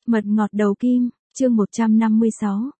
Mật ngọt đầu kim, chương 156,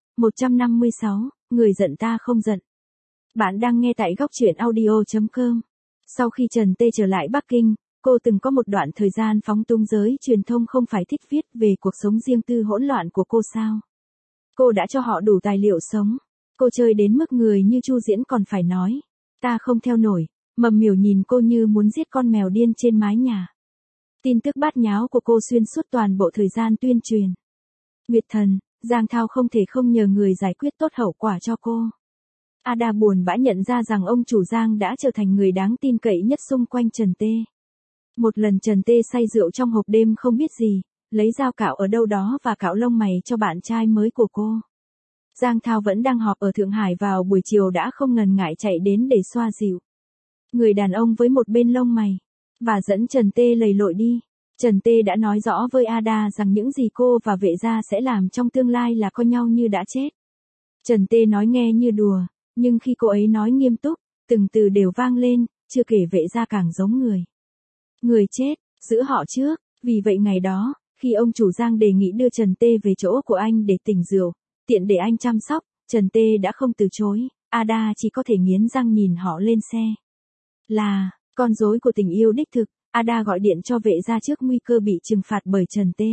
156, người giận ta không giận. Bạn đang nghe tại góc truyện audio.com. Sau khi Trần Tê trở lại Bắc Kinh, cô từng có một đoạn thời gian phóng túng giới truyền thông không phải thích viết về cuộc sống riêng tư hỗn loạn của cô sao. Cô đã cho họ đủ tài liệu sống. Cô chơi đến mức người như Chu Diễn còn phải nói. Ta không theo nổi, Mầm Miểu nhìn cô như muốn giết con mèo điên trên mái nhà. Tin tức bát nháo của cô xuyên suốt toàn bộ thời gian tuyên truyền. Nguyệt Thần, Giang Thao không thể không nhờ người giải quyết tốt hậu quả cho cô. Ada buồn bã nhận ra rằng ông chủ Giang đã trở thành người đáng tin cậy nhất xung quanh Trần Tê. Một lần Trần Tê say rượu trong hộp đêm không biết gì, lấy dao cạo ở đâu đó và cạo lông mày cho bạn trai mới của cô. Giang Thao vẫn đang họp ở Thượng Hải vào buổi chiều đã không ngần ngại chạy đến để xoa dịu người đàn ông với một bên lông mày, và dẫn Trần Tê lầy lội đi. Trần Tê đã nói rõ với Ada rằng những gì cô và Vệ gia sẽ làm trong tương lai là coi nhau như đã chết. Trần Tê nói nghe như đùa, nhưng khi cô ấy nói nghiêm túc, từng từ đều vang lên, chưa kể Vệ gia càng giống người. Người chết, giữ họ trước, vì vậy ngày đó, khi ông chủ Giang đề nghị đưa Trần Tê về chỗ của anh để tỉnh rượu, tiện để anh chăm sóc, Trần Tê đã không từ chối, Ada chỉ có thể nghiến răng nhìn họ lên xe. Là, con rối của tình yêu đích thực, Ada gọi điện cho Vệ gia trước nguy cơ bị trừng phạt bởi Trần Tê.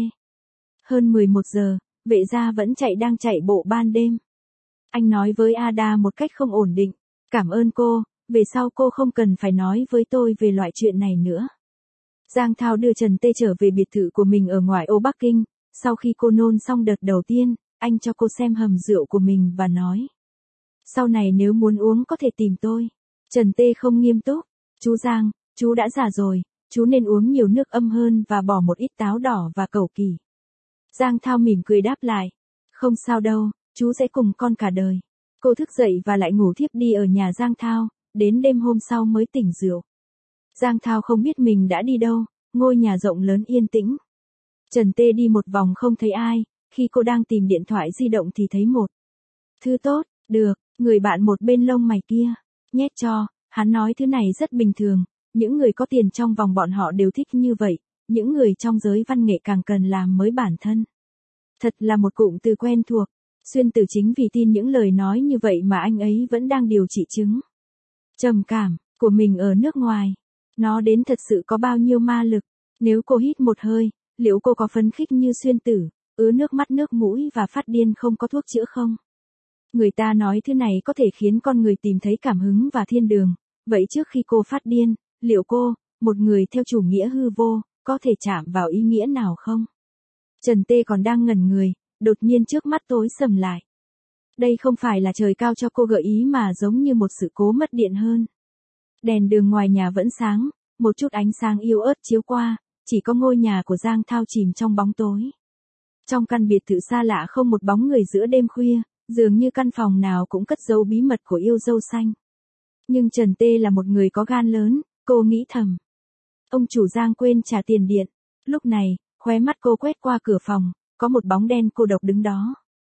Hơn 11 giờ, Vệ gia vẫn đang chạy bộ ban đêm. Anh nói với Ada một cách không ổn định, cảm ơn cô, về sau cô không cần phải nói với tôi về loại chuyện này nữa. Giang Thao đưa Trần Tê trở về biệt thự của mình ở ngoại ô Bắc Kinh, sau khi cô nôn xong đợt đầu tiên, anh cho cô xem hầm rượu của mình và nói. Sau này nếu muốn uống có thể tìm tôi. Trần Tê không nghiêm túc, chú Giang, chú đã già rồi, chú nên uống nhiều nước âm hơn và bỏ một ít táo đỏ và cẩu kỳ. Giang Thao mỉm cười đáp lại, không sao đâu, chú sẽ cùng con cả đời. Cô thức dậy và lại ngủ thiếp đi ở nhà Giang Thao, đến đêm hôm sau mới tỉnh rượu. Giang Thao không biết mình đã đi đâu, ngôi nhà rộng lớn yên tĩnh. Trần Tê đi một vòng không thấy ai, khi cô đang tìm điện thoại di động thì thấy một thư tốt, được, người bạn một bên lông mày kia, nhét cho, hắn nói thứ này rất bình thường, những người có tiền trong vòng bọn họ đều thích như vậy, những người trong giới văn nghệ càng cần làm mới bản thân. Thật là một cụm từ quen thuộc, Xuyên Tử chính vì tin những lời nói như vậy mà anh ấy vẫn đang điều trị chứng trầm cảm của mình ở nước ngoài. Nó đến thật sự có bao nhiêu ma lực, nếu cô hít một hơi, liệu cô có phấn khích như Xuyên Tử, ứa nước mắt nước mũi và phát điên không có thuốc chữa không? Người ta nói thứ này có thể khiến con người tìm thấy cảm hứng và thiên đường, vậy trước khi cô phát điên, liệu cô, một người theo chủ nghĩa hư vô, có thể chạm vào ý nghĩa nào không? Trần Tê còn đang ngẩn người, đột nhiên trước mắt tối sầm lại. Đây không phải là trời cao cho cô gợi ý mà giống như một sự cố mất điện hơn. Đèn đường ngoài nhà vẫn sáng, một chút ánh sáng yếu ớt chiếu qua, chỉ có ngôi nhà của Giang Thao chìm trong bóng tối. Trong căn biệt thự xa lạ không một bóng người giữa đêm khuya, dường như căn phòng nào cũng cất giấu bí mật của yêu dâu xanh. Nhưng Trần Tê là một người có gan lớn, cô nghĩ thầm. Ông chủ Giang quên trả tiền điện. Lúc này, khóe mắt cô quét qua cửa phòng, có một bóng đen cô độc đứng đó.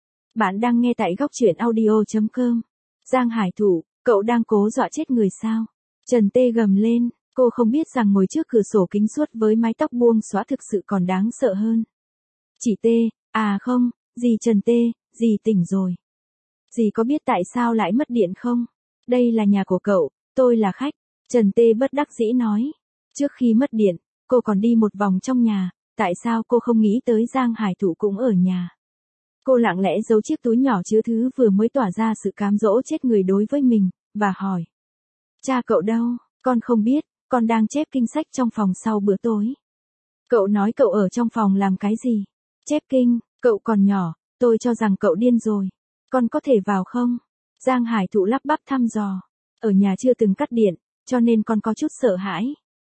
Bạn đang nghe tại góc truyện audio.com. Giang Hải Thủ, cậu đang cố dọa chết người sao? Trần Tê gầm lên, cô không biết rằng ngồi trước cửa sổ kính suốt với mái tóc buông xõa thực sự còn đáng sợ hơn. Chị Tê, à không, dì Trần Tê, dì tỉnh rồi. Dì có biết tại sao lại mất điện không? Đây là nhà của cậu, tôi là khách. Trần Tê bất đắc dĩ nói. Trước khi mất điện, cô còn đi một vòng trong nhà, tại sao cô không nghĩ tới Giang Hải Thủ cũng ở nhà? Cô lặng lẽ giấu chiếc túi nhỏ chứa thứ vừa mới tỏa ra sự cám dỗ chết người đối với mình, và hỏi. Cha cậu đâu? Con không biết, con đang chép kinh sách trong phòng sau bữa tối. Cậu nói cậu ở trong phòng làm cái gì? Chép kinh, cậu còn nhỏ, tôi cho rằng cậu điên rồi. Con có thể vào không? Giang Hải Thụ lắp bắp thăm dò. Ở nhà chưa từng cắt điện, cho nên con có chút sợ hãi.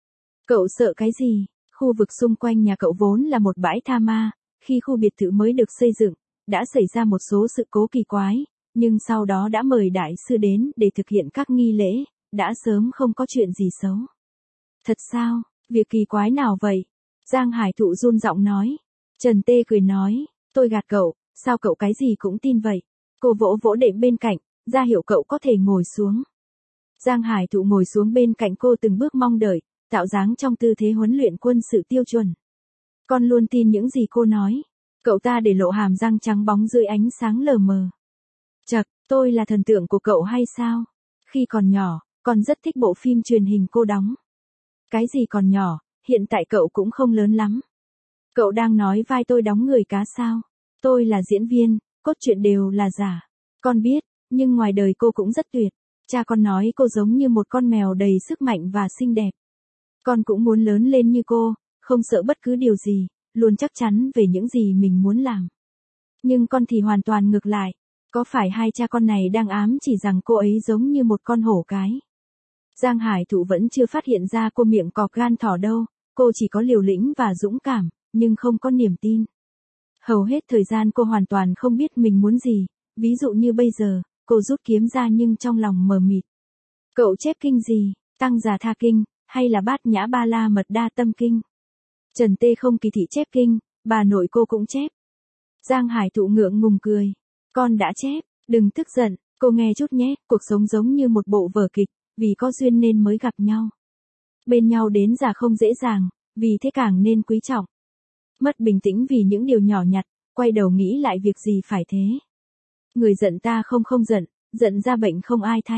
Cậu sợ cái gì? Khu vực xung quanh nhà cậu vốn là một bãi tha ma, khi khu biệt thự mới được xây dựng, đã xảy ra một số sự cố kỳ quái, nhưng sau đó đã mời đại sư đến để thực hiện các nghi lễ, đã sớm không có chuyện gì xấu. Thật sao? Việc kỳ quái nào vậy? Giang Hải Thụ run giọng nói. Trần Tê cười nói, tôi gạt cậu, sao cậu cái gì cũng tin vậy? Cô vỗ vỗ đệm bên cạnh, ra hiệu cậu có thể ngồi xuống. Giang Hải Thụ ngồi xuống bên cạnh cô từng bước mong đợi, tạo dáng trong tư thế huấn luyện quân sự tiêu chuẩn. Con luôn tin những gì cô nói. Cậu ta để lộ hàm răng trắng bóng dưới ánh sáng lờ mờ. Chậc, tôi là thần tượng của cậu hay sao? Khi còn nhỏ, con rất thích bộ phim truyền hình cô đóng. Cái gì còn nhỏ, hiện tại cậu cũng không lớn lắm. Cậu đang nói vai tôi đóng người cá sao? Tôi là diễn viên, cốt truyện đều là giả. Con biết, nhưng ngoài đời cô cũng rất tuyệt. Cha con nói cô giống như một con mèo đầy sức mạnh và xinh đẹp. Con cũng muốn lớn lên như cô, không sợ bất cứ điều gì, luôn chắc chắn về những gì mình muốn làm. Nhưng con thì hoàn toàn ngược lại. Có phải hai cha con này đang ám chỉ rằng cô ấy giống như một con hổ cái? Giang Hải Thụ vẫn chưa phát hiện ra cô miệng cọp gan thỏ đâu, cô chỉ có liều lĩnh và dũng cảm, nhưng không có niềm tin. Hầu hết thời gian cô hoàn toàn không biết mình muốn gì, ví dụ như bây giờ, cô rút kiếm ra nhưng trong lòng mờ mịt. Cậu chép kinh gì, Tăng Già Tha Kinh, hay là Bát Nhã Ba La Mật Đa Tâm Kinh? Trần Tê không kỳ thị chép kinh, bà nội cô cũng chép. Giang Hải Thụ ngượng ngùng cười. Con đã chép, đừng tức giận, cô nghe chút nhé, cuộc sống giống như một bộ vở kịch, vì có duyên nên mới gặp nhau. Bên nhau đến già không dễ dàng, vì thế càng nên quý trọng. Mất bình tĩnh vì những điều nhỏ nhặt, quay đầu nghĩ lại việc gì phải thế. Người giận ta không giận, giận ra bệnh không ai thay.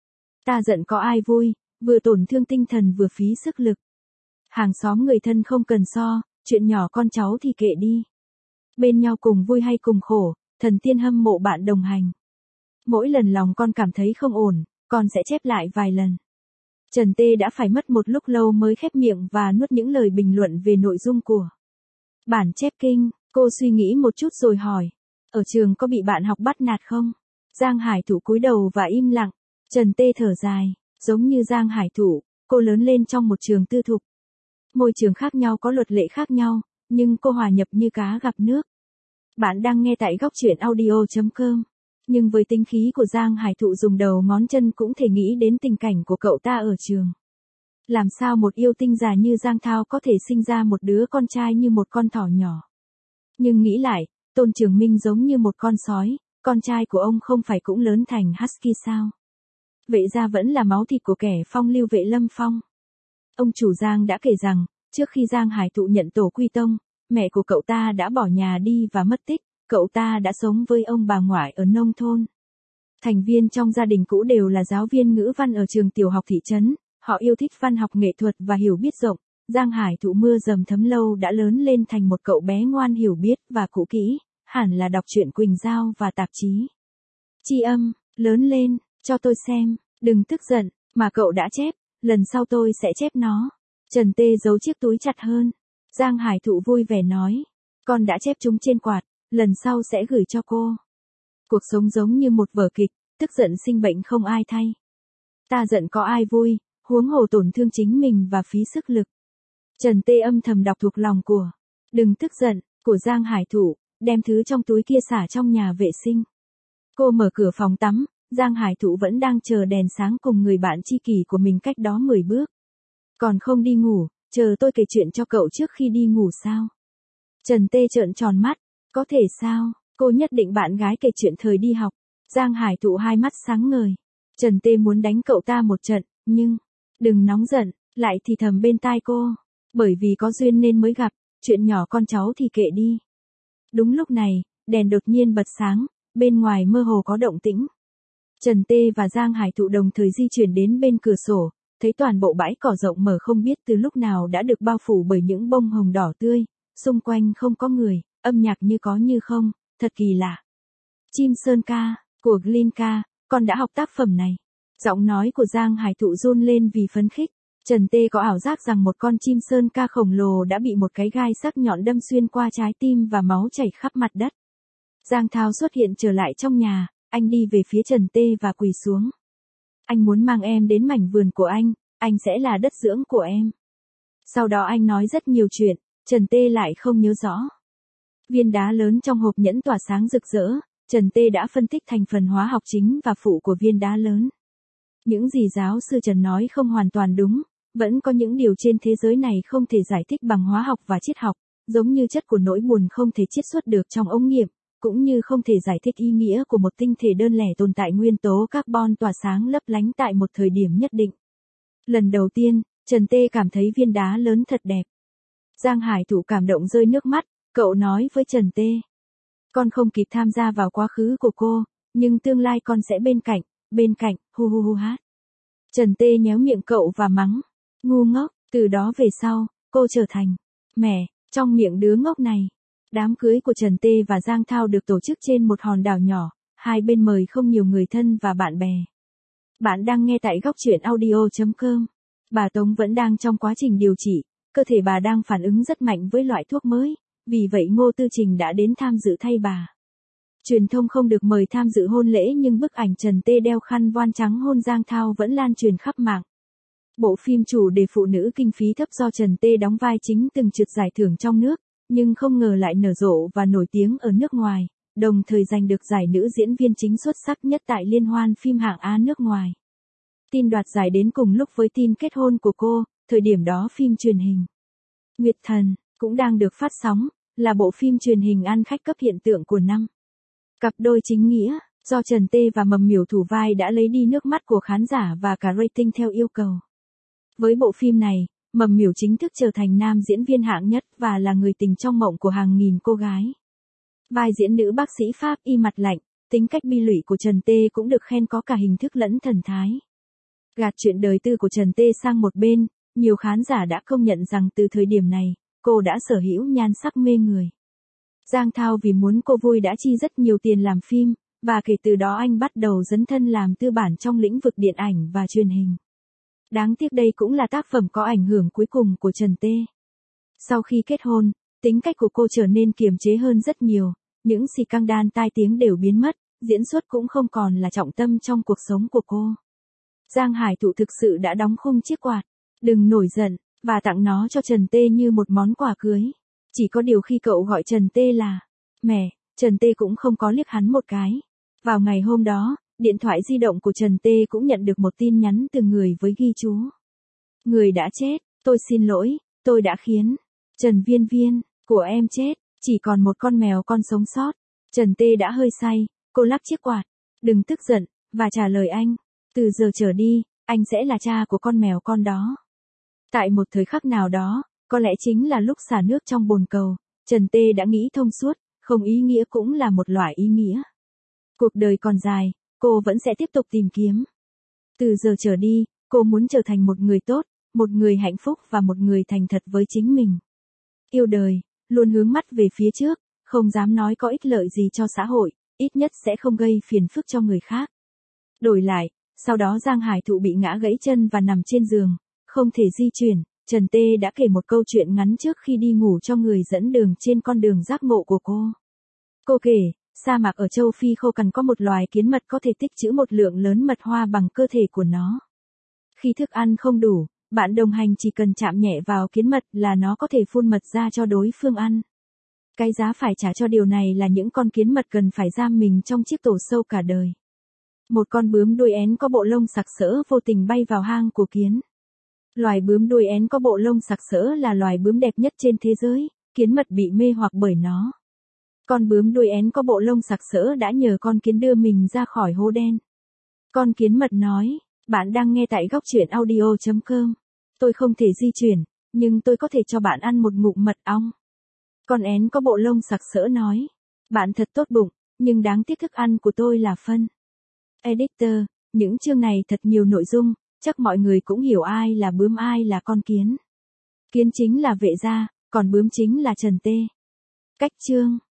Ta giận có ai vui, vừa tổn thương tinh thần vừa phí sức lực. Hàng xóm người thân không cần so, chuyện nhỏ con cháu thì kệ đi. Bên nhau cùng vui hay cùng khổ, thần tiên hâm mộ bạn đồng hành. Mỗi lần lòng con cảm thấy không ổn, con sẽ chép lại vài lần. Trần Tê đã phải mất một lúc lâu mới khép miệng và nuốt những lời bình luận về nội dung của bản chép kinh. Cô suy nghĩ một chút rồi hỏi, ở trường có bị bạn học bắt nạt không? Giang Hải Thụ cúi đầu và im lặng. Trần Tê thở dài, giống như Giang Hải Thụ, cô lớn lên trong một trường tư thục. Môi trường khác nhau có luật lệ khác nhau, nhưng cô hòa nhập như cá gặp nước. Bạn đang nghe tại góc truyện audio.com. Nhưng với tính khí của Giang Hải Thụ dùng đầu ngón chân cũng thể nghĩ đến tình cảnh của cậu ta ở trường. Làm sao một yêu tinh già như Giang Thao có thể sinh ra một đứa con trai như một con thỏ nhỏ. Nhưng nghĩ lại, Tôn Trường Minh giống như một con sói, con trai của ông không phải cũng lớn thành Husky sao? Vậy ra vẫn là máu thịt của kẻ phong lưu Vệ Lâm Phong. Ông chủ Giang đã kể rằng, trước khi Giang Hải Thụ nhận tổ quy tông, mẹ của cậu ta đã bỏ nhà đi và mất tích, cậu ta đã sống với ông bà ngoại ở nông thôn. Thành viên trong gia đình cũ đều là giáo viên ngữ văn ở trường tiểu học thị trấn, họ yêu thích văn học nghệ thuật và hiểu biết rộng. Giang Hải Thụ mưa dầm thấm lâu đã lớn lên thành một cậu bé ngoan hiểu biết và cũ kỹ, hẳn là đọc truyện Quỳnh Giao và tạp chí Tri Âm. Lớn lên, cho tôi xem, đừng tức giận, mà cậu đã chép, lần sau tôi sẽ chép nó. Trần Tê giấu chiếc túi chặt hơn. Giang Hải Thụ vui vẻ nói, con đã chép chúng trên quạt, lần sau sẽ gửi cho cô. Cuộc sống giống như một vở kịch, tức giận sinh bệnh không ai thay. Ta giận có ai vui, huống hồ tổn thương chính mình và phí sức lực. Trần Tê âm thầm đọc thuộc lòng của đừng tức giận, của Giang Hải Thụ, đem thứ trong túi kia xả trong nhà vệ sinh. Cô mở cửa phòng tắm, Giang Hải Thụ vẫn đang chờ đèn sáng cùng người bạn tri kỷ của mình cách đó 10 bước. Còn không đi ngủ, chờ tôi kể chuyện cho cậu trước khi đi ngủ sao? Trần Tê trợn tròn mắt, có thể sao, cô nhất định bạn gái kể chuyện thời đi học. Giang Hải Thụ hai mắt sáng ngời. Trần Tê muốn đánh cậu ta một trận, nhưng, đừng nóng giận, lại thì thầm bên tai cô. Bởi vì có duyên nên mới gặp, chuyện nhỏ con cháu thì kệ đi. Đúng lúc này, đèn đột nhiên bật sáng, bên ngoài mơ hồ có động tĩnh. Trần Tê và Giang Hải Thụ đồng thời di chuyển đến bên cửa sổ, thấy toàn bộ bãi cỏ rộng mở không biết từ lúc nào đã được bao phủ bởi những bông hồng đỏ tươi, xung quanh không có người, âm nhạc như có như không, thật kỳ lạ. Chim Sơn Ca, của Glinka, con đã học tác phẩm này. Giọng nói của Giang Hải Thụ run lên vì phấn khích. Trần Tê có ảo giác rằng một con chim Sơn Ca khổng lồ đã bị một cái gai sắc nhọn đâm xuyên qua trái tim và máu chảy khắp mặt đất. Giang Thao xuất hiện trở lại trong nhà, anh đi về phía Trần Tê và quỳ xuống. Anh muốn mang em đến mảnh vườn của anh sẽ là đất dưỡng của em. Sau đó anh nói rất nhiều chuyện, Trần Tê lại không nhớ rõ. Viên đá lớn trong hộp nhẫn tỏa sáng rực rỡ, Trần Tê đã phân tích thành phần hóa học chính và phụ của viên đá lớn. Những gì giáo sư Trần nói không hoàn toàn đúng, vẫn có những điều trên thế giới này không thể giải thích bằng hóa học và triết học, giống như chất của nỗi buồn không thể chiết xuất được trong ống nghiệm, cũng như không thể giải thích ý nghĩa của một tinh thể đơn lẻ tồn tại nguyên tố carbon tỏa sáng lấp lánh tại một thời điểm nhất định. Lần đầu tiên, Trần Tê cảm thấy viên đá lớn thật đẹp. Giang Hải Thụ cảm động rơi nước mắt, Cậu nói với Trần Tê. Con không kịp tham gia vào quá khứ của cô, nhưng tương lai con sẽ bên cạnh, hu hu hu hát. Trần Tê nhéo miệng cậu và mắng. Ngu ngốc, từ đó về sau, cô trở thành mẹ, trong miệng đứa ngốc này. Đám cưới của Trần Tê và Giang Thao được tổ chức trên một hòn đảo nhỏ, hai bên mời không nhiều người thân và bạn bè. Bạn đang nghe tại góc truyện audio.com. Bà Tống vẫn đang trong quá trình điều trị, cơ thể bà đang phản ứng rất mạnh với loại thuốc mới, vì vậy Ngô Tư Trình đã đến tham dự thay bà. Truyền thông không được mời tham dự hôn lễ nhưng bức ảnh Trần Tê đeo khăn voan trắng hôn Giang Thao vẫn lan truyền khắp mạng. Bộ phim chủ đề phụ nữ kinh phí thấp do Trần Tê đóng vai chính từng trượt giải thưởng trong nước, nhưng không ngờ lại nở rộ và nổi tiếng ở nước ngoài, đồng thời giành được giải nữ diễn viên chính xuất sắc nhất tại Liên hoan phim hạng A nước ngoài. Tin đoạt giải đến cùng lúc với tin kết hôn của cô, thời điểm đó phim truyền hình Nguyệt Thần cũng đang được phát sóng, là bộ phim truyền hình ăn khách cấp hiện tượng của năm. Cặp đôi chính nghĩa, do Trần Tê và Mầm Miểu thủ vai đã lấy đi nước mắt của khán giả và cả rating theo yêu cầu. Với bộ phim này, Mầm Miểu chính thức trở thành nam diễn viên hạng nhất và là người tình trong mộng của hàng nghìn cô gái. Vai diễn nữ bác sĩ Pháp y mặt lạnh, tính cách bi lụy của Trần Tê cũng được khen có cả hình thức lẫn thần thái. Gạt chuyện đời tư của Trần Tê sang một bên, nhiều khán giả đã công nhận rằng từ thời điểm này, cô đã sở hữu nhan sắc mê người. Giang Thao vì muốn cô vui đã chi rất nhiều tiền làm phim, và kể từ đó anh bắt đầu dấn thân làm tư bản trong lĩnh vực điện ảnh và truyền hình. Đáng tiếc đây cũng là tác phẩm có ảnh hưởng cuối cùng của Trần Tê. Sau khi kết hôn, tính cách của cô trở nên kiềm chế hơn rất nhiều, những scandal tai tiếng đều biến mất, diễn xuất cũng không còn là trọng tâm trong cuộc sống của cô. Giang Hải Thụ thực sự đã đóng khung chiếc quạt, đừng nổi giận, và tặng nó cho Trần Tê như một món quà cưới. Chỉ có điều khi cậu gọi Trần Tê là mẹ, Trần Tê cũng không có liếc hắn một cái. Vào ngày hôm đó, điện thoại di động của Trần Tê cũng nhận được một tin nhắn từ người với ghi chú. Người đã chết, tôi xin lỗi, tôi đã khiến Trần Viên Viên của em chết, chỉ còn một con mèo con sống sót. Trần Tê đã hơi say, cô lắc chiếc quạt, đừng tức giận, và trả lời anh, từ giờ trở đi, anh sẽ là cha của con mèo con đó. Tại một thời khắc nào đó, có lẽ chính là lúc xả nước trong bồn cầu, Trần Tê đã nghĩ thông suốt, không ý nghĩa cũng là một loại ý nghĩa. Cuộc đời còn dài, cô vẫn sẽ tiếp tục tìm kiếm. Từ giờ trở đi, cô muốn trở thành một người tốt, một người hạnh phúc và một người thành thật với chính mình. Yêu đời, luôn hướng mắt về phía trước, không dám nói có ích lợi gì cho xã hội, ít nhất sẽ không gây phiền phức cho người khác. Đổi lại, sau đó Giang Hải Thụ bị ngã gãy chân và nằm trên giường, không thể di chuyển, Trần Tê đã kể một câu chuyện ngắn trước khi đi ngủ cho người dẫn đường trên con đường giác ngộ của cô. Cô kể, sa mạc ở châu Phi khô cằn có một loài kiến mật có thể tích trữ một lượng lớn mật hoa bằng cơ thể của nó. Khi thức ăn không đủ, bạn đồng hành chỉ cần chạm nhẹ vào kiến mật là nó có thể phun mật ra cho đối phương ăn. Cái giá phải trả cho điều này là những con kiến mật cần phải giam mình trong chiếc tổ sâu cả đời. Một con bướm đuôi én có bộ lông sặc sỡ vô tình bay vào hang của kiến. Loài bướm đuôi én có bộ lông sặc sỡ là loài bướm đẹp nhất trên thế giới, kiến mật bị mê hoặc bởi nó. Con bướm đuôi én có bộ lông sặc sỡ đã nhờ con kiến đưa mình ra khỏi hố đen. Con kiến mật nói, bạn đang nghe tại góc truyện audio.com. Tôi không thể di chuyển, nhưng tôi có thể cho bạn ăn một ngụm mật ong. Con én có bộ lông sặc sỡ nói, bạn thật tốt bụng, nhưng đáng tiếc thức ăn của tôi là phân. Editor, những chương này thật nhiều nội dung, chắc mọi người cũng hiểu ai là bướm ai là con kiến. Kiến chính là Vệ Gia, còn bướm chính là Trần Tê. Cách chương